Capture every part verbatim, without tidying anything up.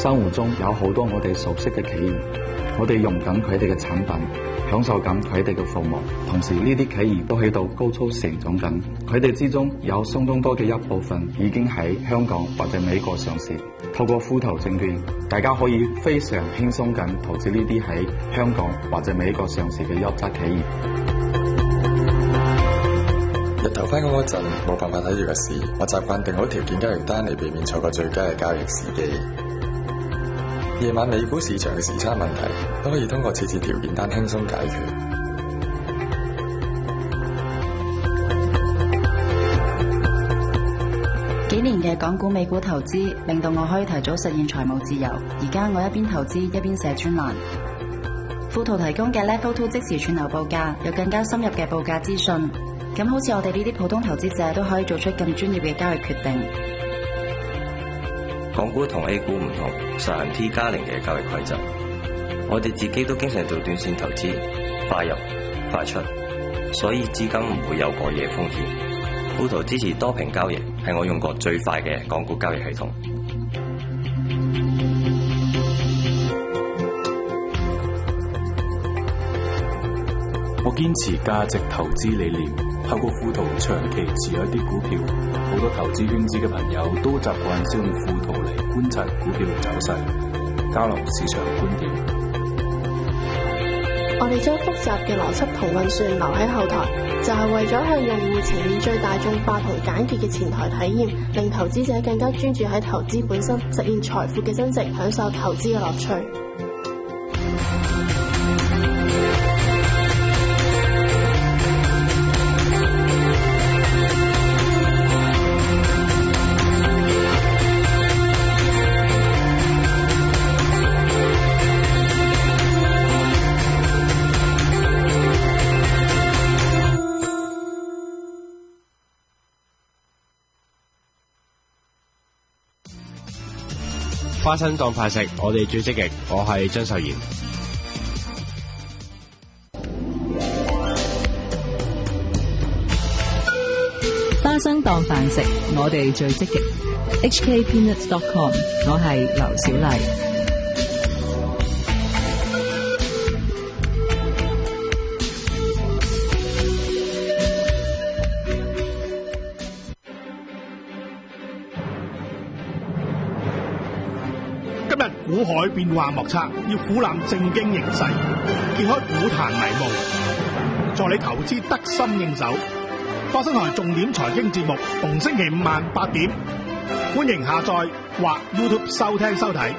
生活中有好多我哋熟悉嘅企業，我哋用緊佢哋嘅產品，享受緊佢哋嘅服務，同時呢啲企業都喺度高速成長緊，佢哋之中有相當多嘅一部分已經喺香港或者美國上市。透過富途證券，大家可以非常輕鬆咁投資呢啲喺香港或者美國上市嘅優質企業。 日頭返工嗰陣冇辦法睇住個市，我習慣定好條件交易單嚟避免錯過最佳嘅交易時機。夜晚美股市場嘅時差問題都可以通過設置條件單輕鬆解決。 幾年嘅港股美股投資令到我可以提早實現財務自由。而家我一邊投資一邊寫專欄。富途提供嘅 Level Two 即時串流報價，有更加深入嘅報價資訊。咁好似我哋呢啲普通投資者都可以做出更專業嘅交易決定。 港股同 A 股唔同，實行 T 加零嘅交易規則。我哋自己都經常做短線投資，快入快出，所以資金唔會有過夜風險。富途支持多屏交易，係我用過最快嘅港股交易系統。 我堅持價值投資理念，透過富途長期持有一啲股票。好多投資圈子嘅朋友都習慣使用富途嚟觀察股票走勢，交流市場觀點。 我哋將複雜嘅邏輯同運算留喺後台，就係為咗向用戶呈現最大眾化同簡潔嘅前台體驗，令投資者更加專注喺投資本身，實現財富嘅增值，享受投資嘅樂趣。 花生當飯食，我哋最積極。我係張秀賢。 花生當飯食，我哋最積極。H K Peanuts dot com， 我係劉小麗。 股海變幻莫測，要俯瞰正經形勢，揭開股壇迷霧，助你投資得心應手。花生台重點財經節目，逢星期五晚八點，歡迎下載或 YouTube 收聽收睇。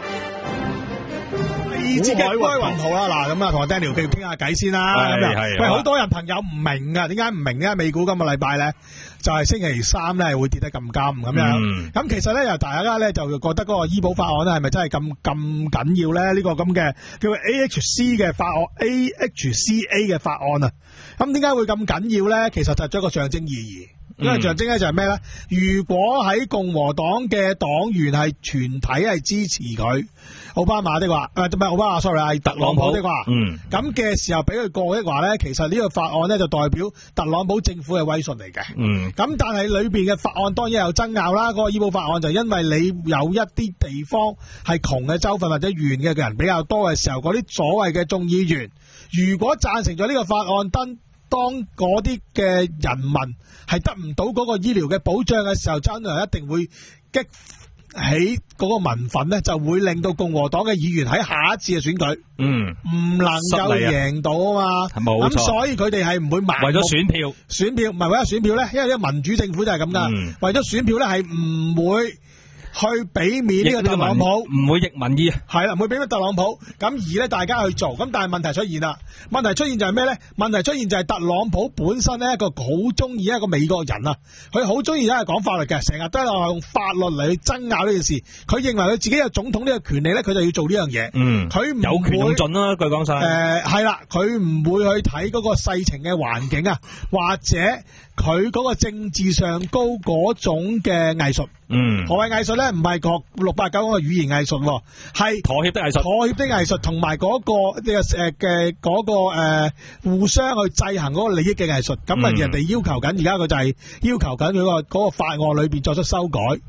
股海雲圖啦，嗱咁啊，同阿 Daniel 繼續傾下偈先啦。咁喂，好多人朋友唔明噶，點解唔明咧？美股今個禮拜咧，就係星期三咧會跌得咁金咁樣。咁其實咧，由大家咧就覺得嗰個醫保法案咧係咪真係咁咁緊要咧？呢個咁嘅叫 A H C 嘅法案 ，A H C A 嘅法案啊。咁點解會咁緊要咧？其實就係一個象徵意義。因為象徵咧就係咩咧？如果喺共和黨嘅黨員係全體係支持佢奧巴馬的話，誒唔係奧巴馬 sorry 係特朗普的話，嗯，咁嘅時候俾佢過的話咧，其實呢個法案咧就代表特朗普政府嘅威信嚟嘅，嗯，咁但係裏邊嘅法案當然有爭拗啦。嗰個醫保法案就因為你有一啲地方係窮嘅州份或者縣嘅人比較多嘅時候，嗰啲所謂嘅眾議員如果贊成咗呢個法案，當當嗰啲嘅人民係得唔到嗰個醫療嘅保障嘅時候，真係一定會激起嗰個民憤咧，就會令到共和黨嘅議員喺下一次嘅選舉，嗯，唔能夠贏到啊嘛，冇錯。咁所以佢哋係唔會盲目為咗選票，選票唔係為咗選票咧，因為呢個民主政府就係咁噶，嗯、為咗選票咧係唔會去俾面呢個特朗普，唔會逆民意，係啦，唔會俾面特朗普。咁而咧大家去做，咁但係問題出現啦，問題出現就係咩咧？問題出現就係特朗普本身咧一個好中意一個美國人啊，佢好中意咧係講法律嘅，成日都係用法律嚟去爭拗呢件事。佢認為佢自己有總統呢個權利咧，佢就要做呢樣嘢。嗯，佢唔有權用盡啦，據講晒。誒係啦，佢唔會去睇嗰個世情嘅環境啊，或者佢嗰個政治上高嗰種嘅藝術。嗯，何謂藝術咧？唔係學六八九個語言藝術，係妥協的藝術。妥協的藝術同埋嗰個呢個誒嘅嗰個誒、呃、互相去制衡嗰個利益嘅藝術。咁啊、嗯，人哋要求緊，而家佢就係要求緊佢個嗰個法案裏邊作出修改。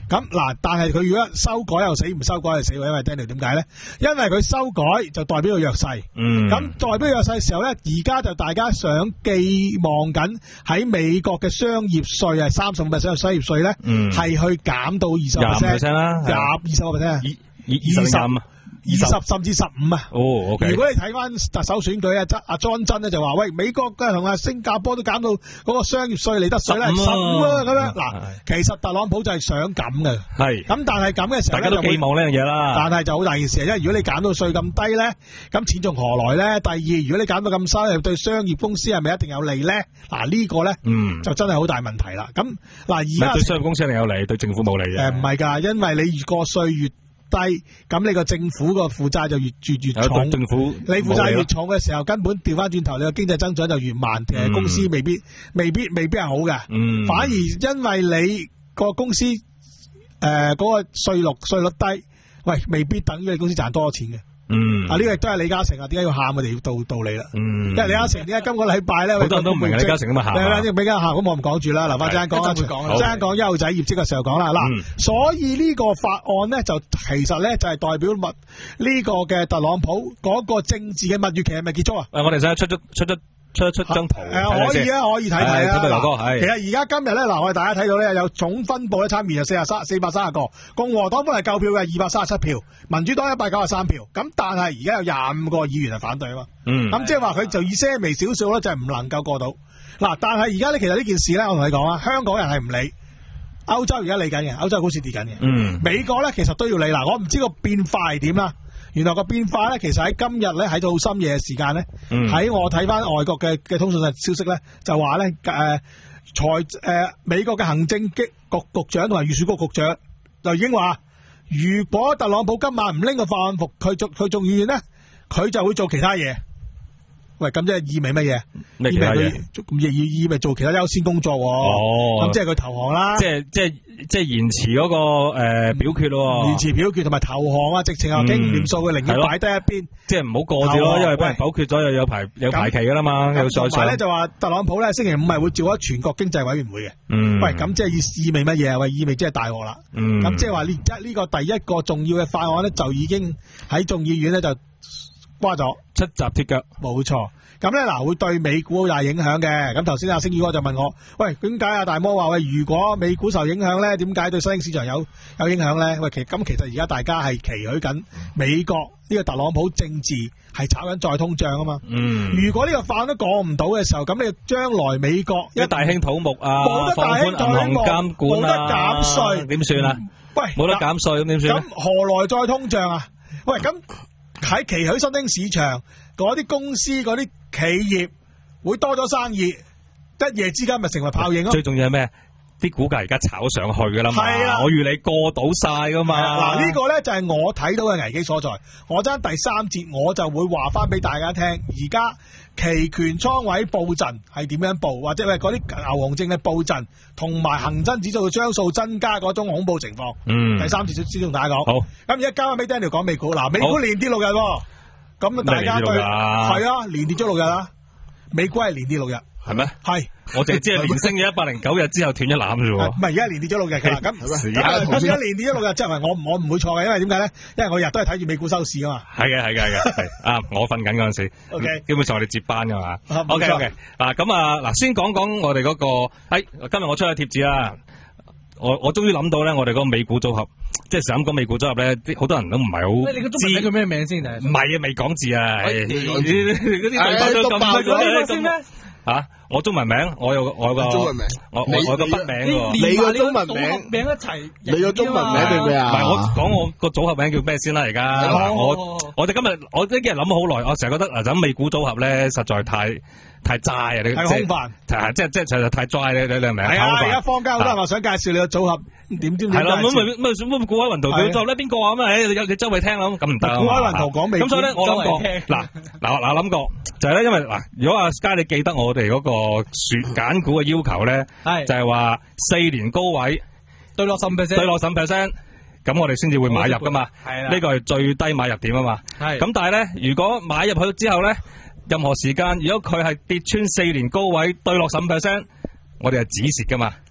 咁嗱，但係佢如果修改又死，唔修改又死喎，因為 Daniel 點解咧？因為佢修改就代表個弱勢，嗯，咁代表弱勢嘅時候咧，而家就大家想寄望緊喺美國嘅商業稅係三十五 percent 嘅商業稅咧，嗯，係去減到二十 percent 啦，廿二十個 percent，二二十五。二十甚至十五啊！ 哦 ，OK。 如果你睇翻特首選舉啊，阿莊真咧就話：喂，美國嘅同阿新加坡都減到嗰個商業稅利得稅咧十五啊咁樣。嗱，其實特朗普就係想咁嘅。係。咁但係咁嘅時候， 大家都寄望呢樣嘢啦。 但係就好大件事，因為如果你減到稅咁低咧，咁錢從何來咧？第二，如果你減到咁收，對商業公司係咪一定有利咧？嗱，呢個咧，嗯，就真係好大問題啦。咁嗱，而家對商業公司一定有利，對政府冇利嘅。 誒，唔係㗎，因為你越個稅越低，咁你個政府個負債就越越越重， 政府你負債越重嘅時候，根本調翻轉頭，你個經濟增長就越慢，其實、嗯、公司未必未必未必係好嘅，嗯、反而因為你個公司誒嗰、呃嗰個稅率稅率低，喂，未必等於你公司賺多錢嘅。嗯，啊呢個亦都係李嘉誠啊，點解要喊佢哋要道道理啦？嗯，因為李嘉誠點解今個禮拜咧， 好多人都唔明李嘉誠咁啊喊。係啦， 比較喊，咁我唔講住啦，留翻陣間講啦，陣間講優仔業績嘅時候講啦。嗱，所以呢個法案咧就其實咧就係代表物呢個嘅特朗普嗰個政治嘅蜜月期係咪結束啊？ 誒，我哋想出咗出咗。出一出張圖， 誒可以啊，可以睇睇啊。 嗱， 其實而家今日咧，嗱我哋大家睇到咧有總分佈咧參議有四十三四百三十個，共和黨本嚟夠票嘅二百三十七票，民主黨一百九十三票，咁但係而家有廿五個議員係反對啊嘛。嗯，咁即係話佢就以些微少數咧就係唔能夠過到。嗱，但係而家咧其實呢件事咧，我同你講啊，香港人係唔理，歐洲而家理緊嘅，歐洲股市跌緊嘅。嗯，美國咧其實都要理。嗱，我唔知個變化係點啦。原來個變化咧，其實喺今日咧，喺到深夜嘅時間咧，喺、嗯、我睇翻外國嘅嘅通訊消息咧，就話咧誒財誒美國嘅行政局局長同埋預算局局長就已經話，如果特朗普今晚唔拎個法案服佢做佢眾議院咧，佢就會做其他嘢。喂，咁即係意味乜嘢？ 咩其他嘢？ 意意味做其他優先工作。哦，咁即係佢投降啦。 即係即係即係延遲嗰、那個誒、呃、表決咯。 延遲表決同埋投降啊！直情又經唔掂數，佢寧願擺低一邊。 即係唔好過住咯，因為俾人否決咗又有排有排期噶啦嘛。又再同埋咧就話特朗普咧星期五係會召開全國經濟委員會嘅。嗯。喂，咁即係意意味乜嘢啊？喂，意味即係大鑊啦。嗯。咁即係話呢一呢個第一個重要嘅法案咧，就已經喺眾議院咧就瓜咗出閘鐵腳， 冇錯。咁咧嗱，會對美股好大影響嘅。咁頭先阿星宇哥就問我，喂，點解阿大摩話喂，如果美股受影響咧，點解對新興市場有有影響咧？喂，其咁其實而家大家係期許緊美國呢個特朗普政治係炒緊再通脹啊嘛。嗯。如果呢個法案都講唔到嘅時候，咁你將來美國一大興土木啊， 冇得大興土木， 監管啊， 冇得減稅， 點算啊？喂，冇得減稅咁點算？ 咁何來再通脹啊？喂，咁喺期許新興市場嗰啲公司嗰啲企業會多咗生意，一夜之間咪成為泡影咯。 最重要係咩？啲股價而家炒上去噶啦嘛，係啊，我預你過到晒噶嘛。 嗱、啊，呢、這個咧就係我睇到嘅危機所在。我爭第三節我就會話翻俾大家聽，而家期權倉位布陣係點樣布，或者係嗰啲牛熊證嘅布陣，同埋恒生指數嘅張數增加嗰種恐怖情況。嗯，第三節先同大家講。好，咁而家交翻俾 Daniel 講美股。嗱，美股連跌六日，咁大家對係啊，連跌咗六日啦。美股係連跌六日。 係咩？ 係， 我淨係知係連升咗一百零九日之後斷一攬啫喎。唔係，而家連跌咗六日噶啦。咁咁而家連跌咗六日，即係我我唔會錯嘅，因為點解咧？因為我日都係睇住美股收市噶嘛。 係嘅，係嘅，係嘅，係啊！我瞓緊嗰陣時 ，OK， 基本上我哋接班噶嘛。OK OK，嗱咁啊，嗱先講講我哋嗰個，誒，今日我出咗貼紙啦。我我終於諗到咧，我哋嗰個美股組合，即係想講美股組合咧，啲好多人都唔係好知。你個中文叫咩名先？ 唔係啊，未講字啊。嗰啲對白都咁咁先咩？吓，我中文名，我有我有個中文名， 我我有個筆名喎。 你個中文名名一齊， 你個中文名叫咩啊？ 唔係我講我個組合名叫咩先啦？而家我我哋今日我呢幾日諗咗好耐，我成日覺得嗱，咁美股組合咧實在太太齋啊！你太空泛， 即係即係實在太齋咧，你你明唔明啊？ 係啊！而家坊間好多人話想介紹你個組合，點知係啦，咁咪咪咁估喺雲圖佢做咧邊個啊？咁啊，誒你周圍聽啦，咁唔得啊！ 估喺雲圖講美股， 咁所以咧我諗過嗱嗱嗱諗過就係咧，因為嗱，如果阿 Sky 你記得我哋嗰個選揀股嘅要求咧，就係話四年高位對落十 percent， 對落十 percent， 咁我哋先至會買入噶嘛。係啦，呢個係最低買入點啊嘛。係咁，但係咧，如果買入去之後咧，任何時間如果佢係跌穿四年高位對落十 percent， 我哋係止蝕噶嘛。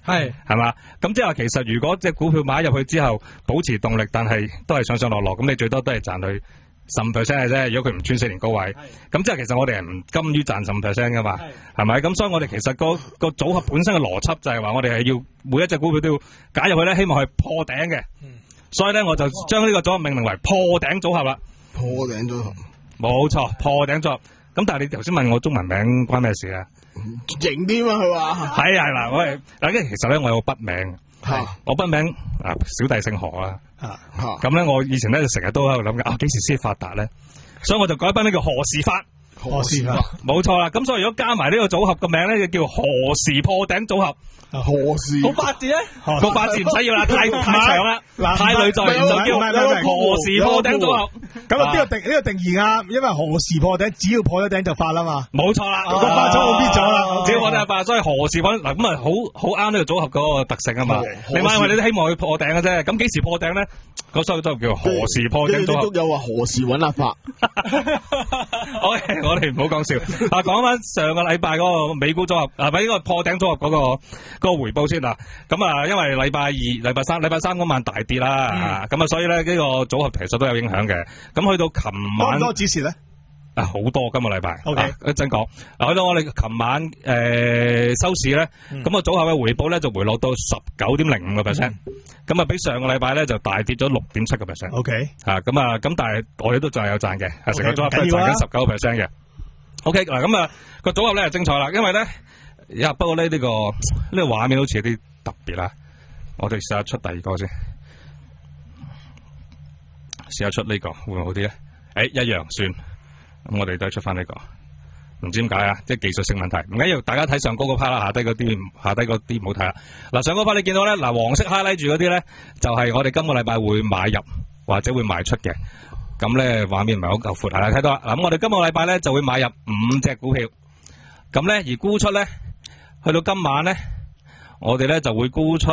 係係嘛？咁即係話其實如果隻股票買入去之後保持動力，但係都係上上落落，咁你最多都係賺佢十五 percent 嘅啫。如果佢唔穿四年高位，咁即係其實我哋係唔甘於賺十五 percent 噶嘛，係咪？咁所以我哋其實個個組合本身嘅邏輯就係話，我哋係要每一隻股票都要加入去咧，希望係破頂嘅。所以咧，我就將呢個組合命名為破頂組合啦。 破頂組合， 冇錯，破頂組合。咁但係你頭先問我中文名關咩事啊？ 型啲嘛，佢話係啊，嗱，我係嗱，其實咧我有個筆名，我筆名啊，小弟姓何啦。咁咧，我以前咧就成日都喺度諗緊，啊，幾時先發達咧？所以我就改筆名叫何時發。 何時發？ 冇錯啦。咁所以如果加埋呢個組合嘅名咧，就叫何時破頂組合。 何時？ 好八字咧？ 個八字唔使要啦，太太長啦，太累贅，就叫何時破頂組合。 咁啊，呢個定呢個定義啱，因為何時破頂，只要破咗頂就發啦嘛。 冇錯啦， 個發咗我必咗啦， 只要破頂就發，所以何時破嗱咁啊，好好啱呢個組合嗰個特性啊嘛。另外，因為你都希望佢破頂嘅啫，咁幾時破頂咧？嗰所以都叫何時破頂組合。 都有話何時揾阿發。 好，我哋唔好講笑。啊，講翻上個禮拜嗰個美股組合，啊，咪呢個破頂組合嗰個嗰個回報先啦。咁啊，因為禮拜二、禮拜三、禮拜三嗰晚大跌啦，咁啊，所以咧呢個組合其實都有影響嘅。咁去到琴晚多唔多指示咧？ 啊，好多今個禮拜。 O K， 一陣講。嗱，去到我哋琴晚誒收市咧，咁個組合嘅回報咧就回落到十九點零五個 percent，咁啊比上個禮拜咧就大跌咗六點七個 percent。 O K， 嚇咁啊，咁但係我哋都仲係有賺嘅，係成個組合都係賺緊十九個 percent 嘅。O K，嗱咁啊個組合咧係精彩啦，因為咧呀不過咧呢個呢個畫面好似有啲特別啦，我哋試下出第二個先，試下出呢個會唔會好啲咧？誒一樣算。咁我哋都係出翻呢個，唔知點解啊，即係技術性問題，唔緊要，大家睇上高嗰 part 啦，下低嗰啲下低嗰啲唔好睇啦。嗱，上高 part 你見到咧，嗱黃色 highlight 住嗰啲咧，就係我哋今個禮拜會買入或者會賣出嘅。咁咧畫面唔係好夠闊，係啦，睇到啦。嗱，咁我哋今個禮拜咧就會買入五隻股票，咁咧而沽出咧，去到今晚咧，我哋咧就會沽出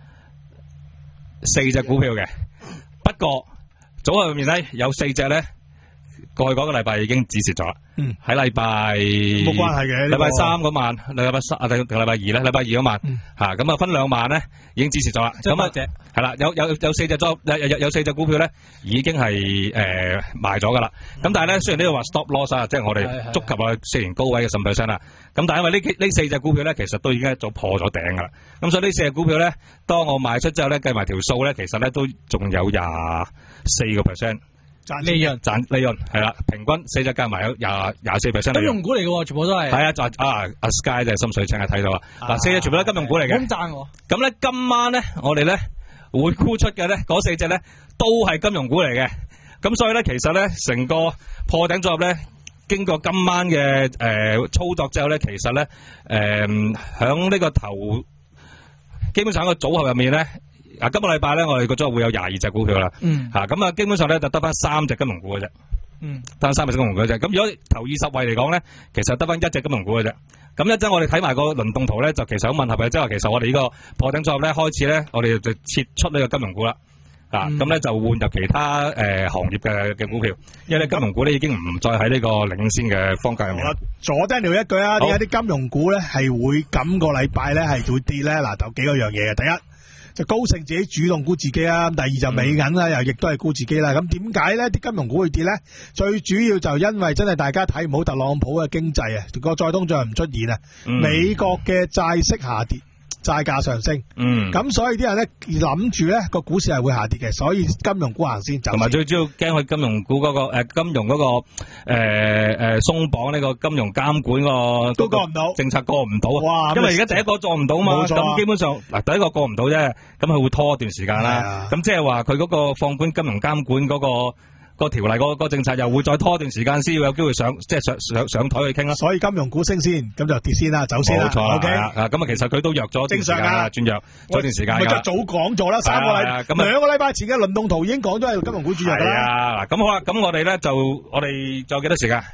四隻股票嘅。不過組合入面咧有四隻咧。過去嗰個禮拜已經止蝕咗啦，喺禮拜冇關係嘅， 禮拜三嗰晚，禮拜三啊定定禮拜二咧，禮拜二嗰晚吓，咁啊分兩晚咧已經止蝕咗啦，咁啊係啦，有有有四隻咗，有有有四隻股票咧已經係誒賣咗噶啦，咁但係咧雖然呢度話 stop loss 啊，即係我哋觸及啊四年高位嘅十 percent 啦，咁但係因為呢呢四隻股票咧其實都已經一早破咗頂噶啦，咁所以呢四隻股票咧當我賣出之後咧計埋條數咧，其實咧都仲有廿四個 percent。 利潤賺利潤係啦，平均四隻加埋有廿廿四 percent 利潤。 金融股嚟嘅，全部都係。 係啊，就啊阿 Sky 就係心水清啊，睇到啦。嗱，四隻全部都係金融股嚟嘅。 咁讚我。 咁咧今晚咧，我哋咧會沽出嘅咧，嗰四隻咧都係金融股嚟嘅。咁所以咧，其實咧成個破頂組合咧，經過今晚嘅誒操作之後咧，其實咧誒響呢個頭，基本上喺個組合入面咧。啊，今個禮拜咧，我哋個組合會有廿二隻股票啦。嗯。吓，咁啊，基本上咧就得翻三隻金融股嘅啫。嗯。得翻三隻金融股嘅啫。咁如果頭二十位嚟講咧，其實得翻一隻金融股嘅啫。咁一陣我哋睇埋個輪動圖咧，就其實好吻合嘅，即係話其實我哋呢個破頂組合咧開始咧，我哋就撤出呢個金融股啦。啊，咁咧就換入其他誒行業嘅嘅股票，因為咧金融股咧已經唔再喺呢個領先嘅方向入面。 左 Daniel 一句啊，點解啲金融股咧係會今個禮拜咧係會跌咧？嗱，就幾個樣嘢嘅，第一。就高盛自己主動沽自己啊，第二就美銀啦，又亦都係沽自己啦。咁點解咧？啲金融股會跌咧？最主要就因為真係大家睇唔好特朗普嘅經濟啊，個再通脹唔出現啊，嗯、美國嘅債息下跌，債價上升。嗯，咁所以啲人咧諗住咧個股市係會下跌嘅，所以金融股行先走。同埋最主要驚佢金融股嗰、嗰個誒、呃、金融嗰、嗰個誒誒鬆綁呢個金融監管個都過唔到， 政策過唔到啊！因為而家第一個做唔到嘛，咁、啊、基本上嗱第一個過唔到啫，咁佢會拖一段時間啦。咁即係話佢嗰個放寬金融監管嗰、嗰個。個條例嗰個政策又會再拖一段時間先要有機會上，即係上上上台去傾啦。 所以金融股升先，咁就跌先啦，走先啦。 冇錯啦。 O K， 啊咁啊，其實佢都弱咗正常啊，轉弱咗段時間。 咪就早講咗啦，三個禮咁兩個禮拜前嘅輪動圖已經講咗係金融股轉弱啦。 係啊，嗱咁好啦，咁我哋咧就我哋仲有幾多時間？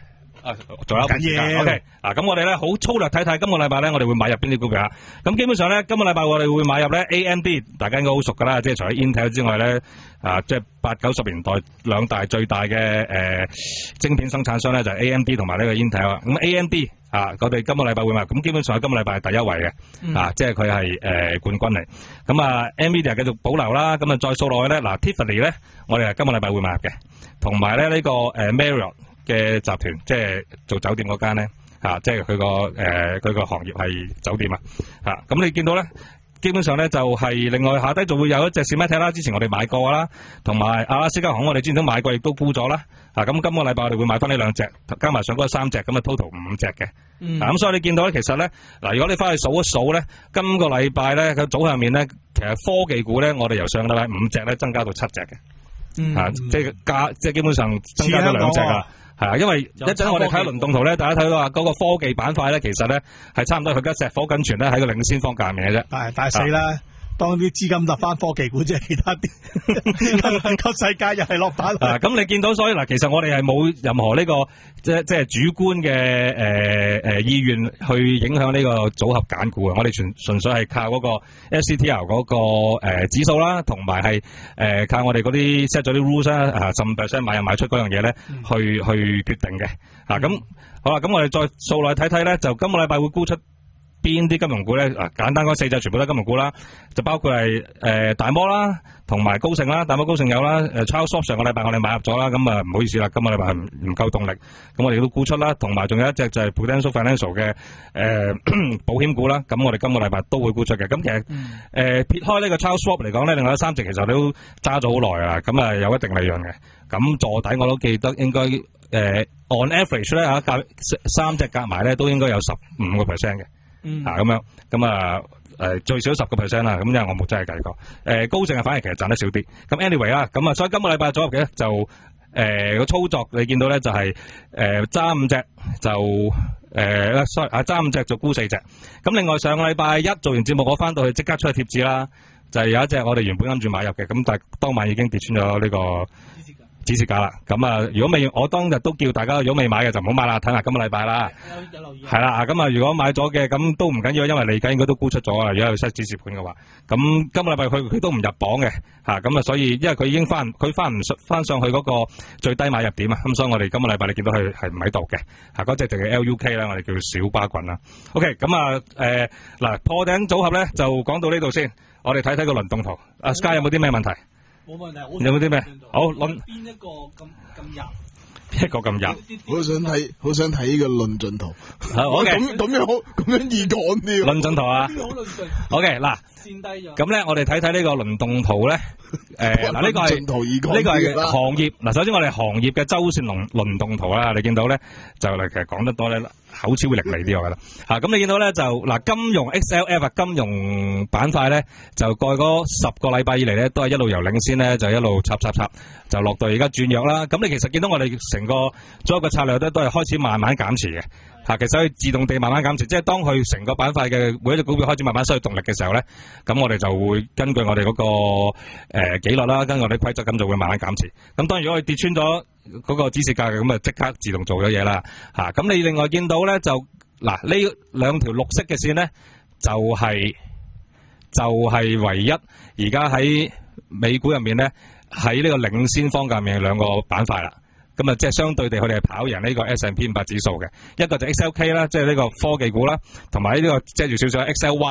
啊，仲有緊要。 OK， 嗱，咁我哋咧好粗略睇睇，今個禮拜咧我哋會買入邊啲股票啊？咁基本上咧，今個禮拜我哋會買入咧 A M D， 大家應該好熟噶啦，即係除咗 Intel 之外咧，啊，即係八九十年代兩大最大嘅誒、呃、晶片生產商咧就係、是、A M D 同埋呢個 Intel 啊。咁 A M D 啊，我哋今個禮拜會買，咁基本上喺今個禮拜係第一位嘅，嗯、啊，即係佢係誒冠軍嚟。咁啊 Nvidia 繼續保留啦，咁啊再數落去咧，嗱 Tiffany 咧，我哋係今個禮拜會買入嘅，同埋咧呢、這個誒、呃、Marriott 嘅集團，即係做酒店嗰間咧，嚇，即係佢個誒佢個行業係酒店啊，嚇，咁你見到咧，基本上咧就係另外下低就會有一隻 Symantec 啦，之前我哋買過啦，同埋阿拉斯加航空我哋之前都買過，亦都沽咗啦，嚇，咁今個禮拜我哋會買翻呢兩隻，加埋上嗰三隻，咁啊 total 五隻嘅，嗯，咁所以你見到咧，其實咧，嗱，如果你翻去數一數咧，今個禮拜咧個組上面咧，其實科技股咧，我哋由上個禮拜五隻咧增加到七隻嘅，嗯，啊，即係加，即係基本上增加咗兩隻啊。係啊，因為一陣我哋睇輪動圖咧，大家睇到啊，嗰個科技板塊咧，其實咧係差唔多佢而家石火緊全咧喺個領先方界面嘅啫。係，但係死啦！當啲資金入翻科技股，即係其他啲個世界又係落板。啊，咁你見到所以嗱，其實我哋係冇任何呢、這個即係即係主觀嘅誒誒意願去影響呢個組合揀股啊！我哋純純粹係靠嗰個 S C T L 嗰個誒指數啦，同埋係誒靠我哋嗰啲 set 咗啲 rules 啦，啊十五 percent 買入賣出嗰樣嘢咧，去去決定嘅。啊，咁好啦，咁我哋再數落去睇睇咧，就今個禮拜會沽出邊啲金融股咧？啊，簡單嗰四隻全部都係金融股啦，就包括係誒、呃、大摩啦，同埋高盛啦，大摩高盛有啦，誒 Charles Schwab 上個禮拜我哋買入咗啦，咁啊唔好意思啦，今個禮拜係唔唔夠動力，咁我哋都沽出啦，同埋仲有一隻就係 Prudential Financial 嘅誒、呃、保險股啦，咁我哋今個禮拜都會沽出嘅。咁其實誒、呃、撇開呢個 Charles Schwab 嚟講咧，另外有三隻其實都揸咗好耐啦，咁啊有一定利潤嘅，咁坐底我都記得應該誒、呃、on average 咧嚇夾三隻夾埋咧都應該有十五個 percent 嘅。嗯，啊咁樣，咁啊誒最少十個 percent 啦，咁因為我冇真係計過，誒、呃、高盛啊反而其實賺得少啲，咁 anyway 啦，咁啊所以今個禮拜組合嘅就誒個、呃、操作你見到咧就係誒揸五隻就誒 sorry 啊揸五隻就沽四隻，咁另外上個禮拜一做完節目我翻到去即刻出去貼紙啦，就係、是、有一隻我哋原本諗住買入嘅，咁但係當晚已經跌穿咗呢、這個指示價啦，咁啊，如果未，我當日都叫大家如果未買嘅就唔好買啦，睇下今個禮拜啦。有有留意。係啦，咁啊，如果買咗嘅咁都唔緊要，因為嚟緊應該都沽出咗啊。如果有 set 指示盤嘅話，咁今個禮拜佢佢都唔入榜嘅，嚇咁啊，所以因為佢已經翻佢翻唔翻上去嗰個最低買入點啊，咁所以我哋今個禮拜你見到佢係唔喺度嘅，嚇嗰隻就叫 L U K 啦，我哋叫小巴棍啦。OK，咁啊誒嗱破頂組合咧就講到呢度先，我哋睇睇個輪動圖。阿 Sky 有冇啲咩問題？冇問題，有冇啲咩？好，諗邊一個咁咁入？一個咁入？ 好想睇，好想睇呢個論盡圖。 好嘅， 咁咁樣好，咁樣易講啲。 論盡圖啊？好嘅，嗱，咁咧，我哋睇睇呢個輪動圖咧。誒，嗱，呢個係呢個係行業。嗱，首先我哋行業嘅周線輪輪動圖啦，你見到咧就嚟其實講得多咧。口齒會伶俐啲，我覺得嚇。咁、啊、你見到咧就嗱，金融 X L F 啊，金融板塊咧就過去嗰十個禮拜以嚟咧，都係一路由領先咧，就一路插插插，就落到而家轉弱啦。咁你其實見到我哋成個所有嘅策略咧，都係開始慢慢減持嘅嚇。其實可以自動地慢慢減持，即係當佢成個板塊嘅每一隻股票開始慢慢失去動力嘅時候咧，咁我哋就會根據我哋嗰、那個誒、呃、紀律啦，根據我哋規則咁就會慢慢減持。咁當然如果佢跌穿咗嗰個指示價嘅，咁啊即刻自動做咗嘢啦嚇。咁、啊、你另外見到咧就嗱呢兩條綠色嘅線咧，就係、是、就係、是、唯一而家喺美股入面咧，喺呢個領先方界入面兩個板塊啦。咁啊即係相對地佢哋係跑贏呢個 S and P 五百指數嘅，一個就 X L K 啦，即係呢個科技股啦，同埋呢個遮住少少 X L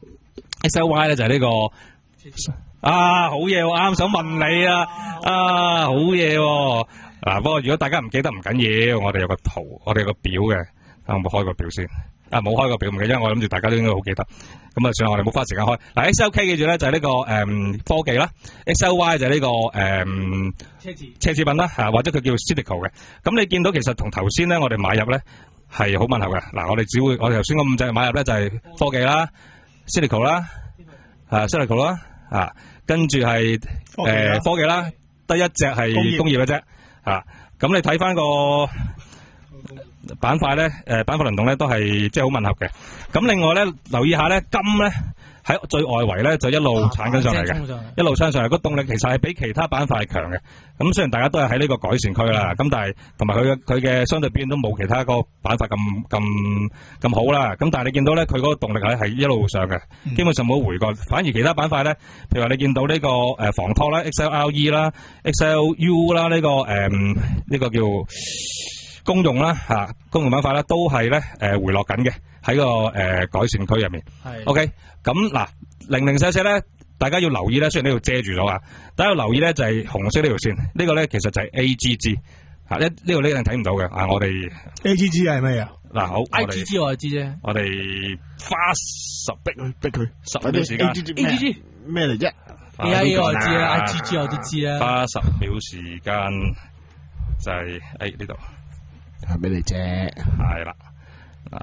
Y。X L Y 咧就係呢、這個啊好嘢，我啱想問你啊啊好嘢喎。嗱，不過如果大家唔記得唔緊要，我哋有個圖，我哋有個表嘅，我冇開個表先。啊，冇開個表唔記得，因為我諗住大家都應該好記得。咁啊，算啦，我哋冇花時間開。嗱 ，X L K 記住咧就係呢、這個誒、嗯、科技啦 ，X L Y 就係呢、這個誒、嗯、奢侈奢侈品啦，嚇或者佢叫 cyclical 嘅。咁你見到其實同頭先咧，我哋買入咧係好吻合嘅。嗱，我哋只會我哋頭先嗰五隻買入咧就係科技啦 cyclical 啦，啊 cyclical 啦，啊跟住係誒科技啦，得一隻係工業嘅啫。啊，咁你睇翻個板塊咧，誒板塊輪動咧都係即係好吻合嘅。咁另外咧，留意下咧，金咧喺最外圍咧就一路鏟緊上嚟嘅，一路撐上嚟，個動力其實係比其他板塊強嘅。咁雖然大家都係喺呢個改善區啦，咁但係同埋佢嘅佢嘅相對表現都冇其他個板塊咁咁咁好啦。咁但係你見到咧，佢嗰個動力咧係一路上嘅，基本上冇回過。反而其他板塊咧，譬如話你見到呢個誒防拖啦、X L R E 啦、X L U 啦，呢個誒呢個叫公用啦嚇，公用板塊咧都係咧誒回落緊嘅喺個誒改善區入面。係 OK，咁嗱零零舍舍咧，大家要留意咧，雖然呢度遮住咗啊，大家要留意咧就係紅色呢條線，呢個咧其實就係 A G G 嚇，呢呢度呢樣睇唔到嘅啊，我哋 A G G 係咩啊？嗱好 I G G 我就知啫， 我哋花十逼逼佢十秒時間 A G G 咩嚟啫 ？A I 我知啦 ，I G G 我都知啦。 花十秒時間就係誒呢度。 係俾你啫， 係啦，嗱，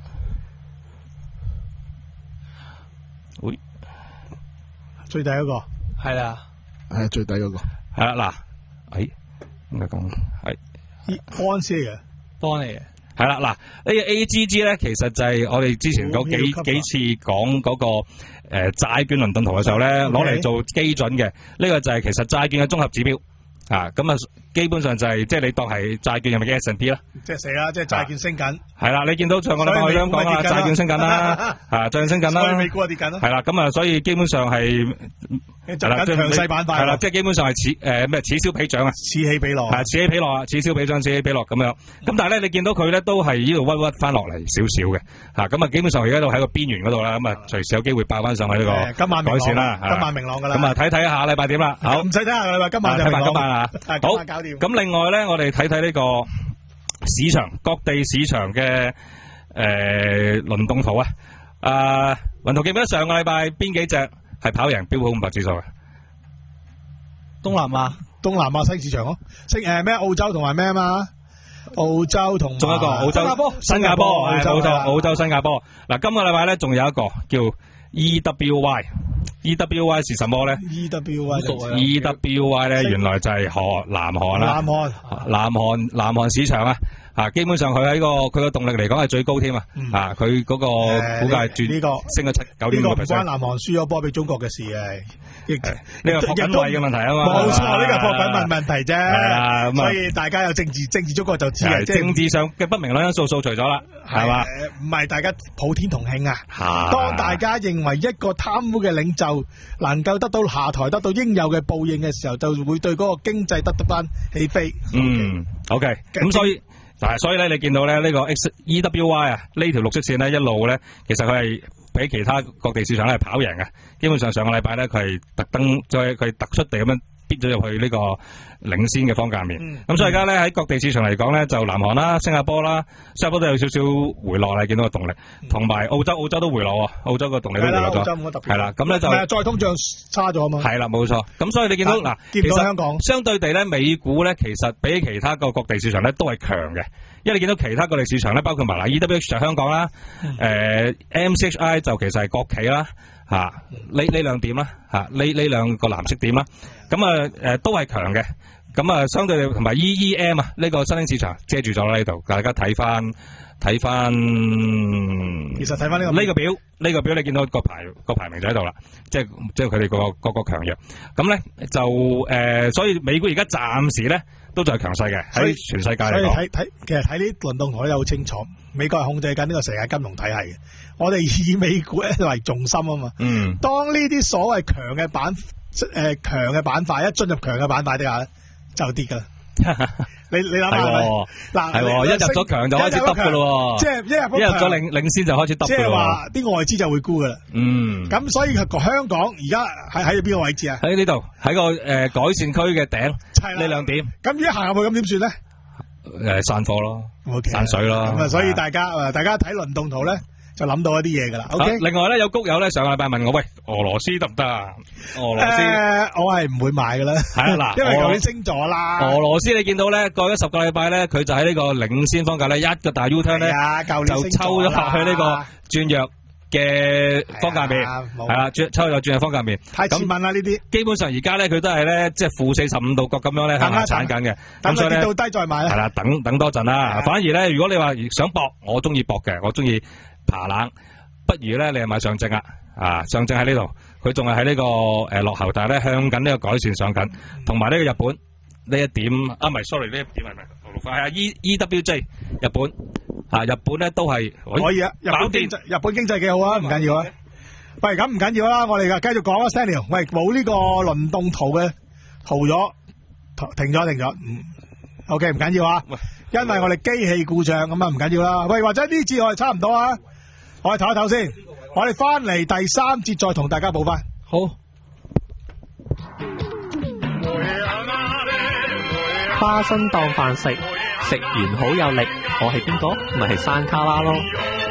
會最底嗰個係啦， 係最底嗰個係啦，嗱，誒，點解講係安斯嚟嘅， 幫嚟嘅， 係啦，嗱，呢個 A G G 咧，其實就係我哋之前嗰幾幾次講嗰個誒債券輪動圖嘅時候咧，攞嚟做基準嘅，呢個就係其實債券嘅綜合指標。啊，咁啊，基本上就係即係你當係債券入面嘅 S and P 啦， 即係死啦，即係債券升緊。 係啦，你見到上個禮拜我咁講啦，債券升緊啦，啊，債券升緊啦， 所以美股啊跌緊啦。 係啦，咁啊，所以基本上係係啦，強勢板塊。 係啦，即係基本上係此誒咩此消彼長啊， 此起彼落。 係此起彼落啊，此消彼長，此起彼落咁樣。咁但係咧，你見到佢咧都係呢度屈屈翻落嚟少少嘅，嚇咁啊，基本上而家都喺個邊緣嗰度啦，咁啊，隨時有機會爆翻上去呢個今晚改善啦， 今晚明朗㗎啦。 咁啊，睇睇下禮拜點啦，好， 唔使睇下個禮拜，今晚就明朗。 今晚啊，好。咁另外咧，我哋睇睇呢個市場各地市場嘅誒輪動圖啊。啊，雲圖記唔記得上個禮拜邊幾隻係跑贏標普五百指數嘅？ 東南亞， 東南亞新市場咯，升誒咩？澳洲同埋咩啊嘛？澳洲同仲有一個澳洲、新加坡、新加坡係冇錯，澳洲、新加坡。嗱，今個禮拜咧仲有一個叫 E W Y。E W Y 是什麼咧 ？E W Y，E W Y 咧原來就係韓南韓啦， 南韓南韓南韓市場啊，啊基本上佢喺個佢個動力嚟講係最高添啊，啊佢嗰個股價轉呢個升咗七九點五個 percent。呢個唔關南韓輸咗波俾中國嘅事嘅， 呢個霍緊位嘅問題啊嘛。 冇錯，呢個霍緊問問題啫。 係啊，咁啊， 所以大家有政治政治觸覺就知嘅， 政治上嘅不明朗因素掃除咗啦，係嘛？ 唔係大家普天同慶啊！當大家認為一個貪污嘅領袖能夠得到下台，得到應有嘅報應嘅時候，就會對嗰個經濟得得翻起飛。 嗯 ，OK，咁所以，嗱，所以咧，你見到咧呢個 X E W Y 啊，呢條綠色線咧一路咧，其實佢係比其他各地市場咧係跑贏嘅。基本上上個禮拜咧，佢係特登再佢突出地咁樣逼咗入去呢個領先嘅方價面。咁、嗯、所以而家咧喺各地市場嚟講咧，就南韓啦、新加坡啦、新加坡都有少少回落啦，見到個動力，同埋澳洲澳洲都回落喎，澳洲個動力都回落咗。係啦，咁咧就再通脹差咗啊嘛。 係啦，冇錯。咁所以你見到嗱， 見到香港相對地咧，美股咧其實比其他個各地市場咧都係強嘅，因為你見到其他各地市場咧，包括埋嗱 E W H 就香港啦，誒、嗯呃、M C H I 就其實係國企啦。吓，呢呢兩點啦，吓呢呢兩個藍色點啦，咁啊誒都係強嘅，咁啊相對同埋 E E M 啊呢個新興市場遮住咗啦呢度，大家睇翻睇翻， 其實睇翻呢個呢個表呢、這個表你見到個排個排名就喺度啦，即係即係佢哋個個個強弱，咁咧就誒、呃、所以美股而家暫時咧都仲係強勢嘅喺全世界嚟講。所以睇睇其實睇呢輪動圖咧好清楚，美國係控制緊呢個世界金融體系嘅。我哋以美股咧為重心啊嘛，嗯，當呢啲所謂強嘅板誒強嘅板塊一進入強嘅板塊底下咧，就跌噶啦。你你諗下係咪？嗱， 係一入咗強就開始耷噶咯， 即係一入一入咗領領先就開始耷噶咯。 即係話啲外資就會沽噶啦。嗯，咁所以香港而家喺喺邊個位置啊？ 喺呢度，喺個誒、呃、改善區嘅頂，呢兩點。 咁而家行入去咁點算咧？ 誒，散貨咯， okay， 散水咯。 咁啊，所以大家誒，大家睇輪動圖咧。就諗到一啲嘢噶啦。OK， 啊、另外咧有谷友咧上個禮拜問我，喂，俄羅斯得唔得啊？俄羅斯， 呃、我係唔會買噶啦。係啊，嗱，因為舊年升咗啦。俄羅斯你見到咧過咗十個禮拜咧，佢就喺呢個領先方價咧一個大 U turn 咧，就抽咗落去呢個轉弱嘅方格麵，係啦，轉抽又轉係方格麵。 太前問啦呢啲。基本上而家咧佢都係咧即係負四十五度角咁樣咧向下鏟緊嘅。 咁所以咧跌到低再買啦。 係啦，等等多陣啦。反而咧，如果你話想搏，我中意搏嘅，我中意爬冷，不如咧你係買上證啊。啊，上證喺呢度，佢仲係喺呢個誒落後，但係咧向緊呢個改善上緊，同埋呢個日本呢一點啊，唔係 sorry 呢一點係咪？係啊 E E W J 日本啊，日本咧都係可以啊，日本經濟日本經濟幾好啊，唔緊要啊。喂，咁唔緊要啦，我哋繼續講啊 ，Samuel。喂，冇呢個輪動圖嘅圖咗，停咗停咗，嗯 ，OK 唔緊要啊，因為我哋機器故障咁啊，唔緊要啦。喂，或者呢節我哋差唔多啊，我哋唞一唞先。我哋翻嚟第三節再同大家補翻。 好。 花生當飯食，食完好有力。我係邊個？咪係山卡拉咯。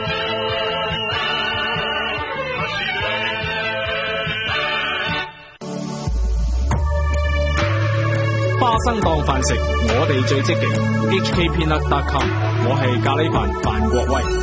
花生當飯食，我哋最積極。H K Peanut dot com， 我係咖喱飯范國威。